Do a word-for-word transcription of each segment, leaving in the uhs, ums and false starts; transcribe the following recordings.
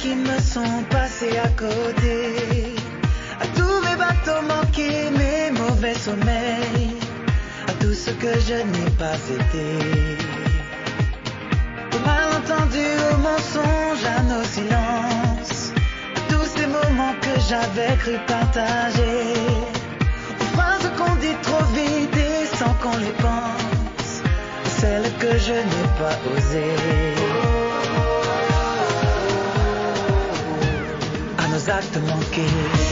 qui me sont passés à côté, à tous mes bateaux manqués, mes mauvais sommeils, à tout ce que je n'ai pas été. Aux malentendus, aux mensonges, à nos silences, à tous ces moments que j'avais cru partager, aux phrases qu'on dit trop vite et sans qu'on les pense, celles que je n'ai pas osées. À nos actes manqués.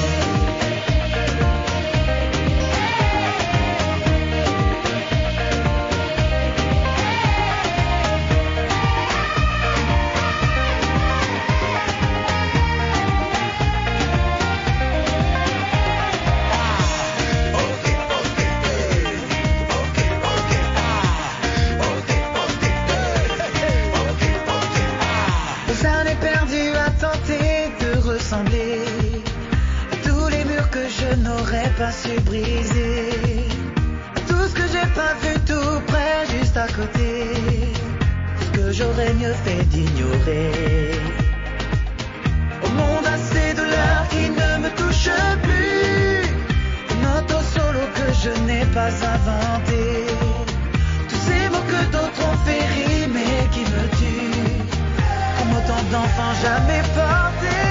Pas su briser tout ce que j'ai pas vu tout près, juste à côté, ce que j'aurais mieux fait d'ignorer. Au monde assez de l'heure qui ne me touche plus, une auto solo que je n'ai pas inventé, tous ces mots que d'autres ont fait rimer qui me tuent, comme autant d'enfants jamais portés.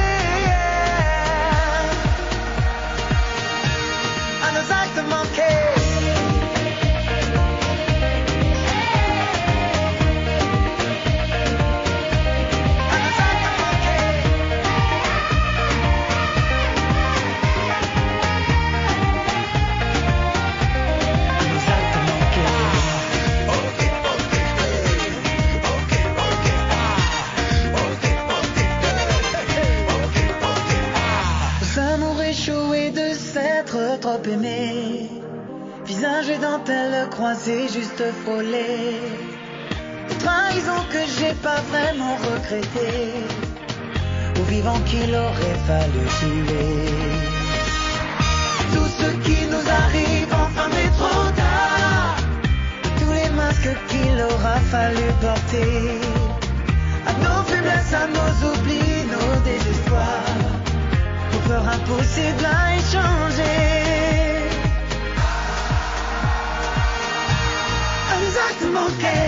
Actes manqués. Trop aimé, visage et dentelle croisés, juste frôlés, trahison que j'ai pas vraiment regretté, au vivant qu'il aurait fallu tuer. Tout ce qui nous arrive enfin mais trop tard, tous les masques qu'il aura fallu porter, à nos faiblesses, à nos oublis, nos désespoirs, nos peurs impossibles à échanger. Actes manqués.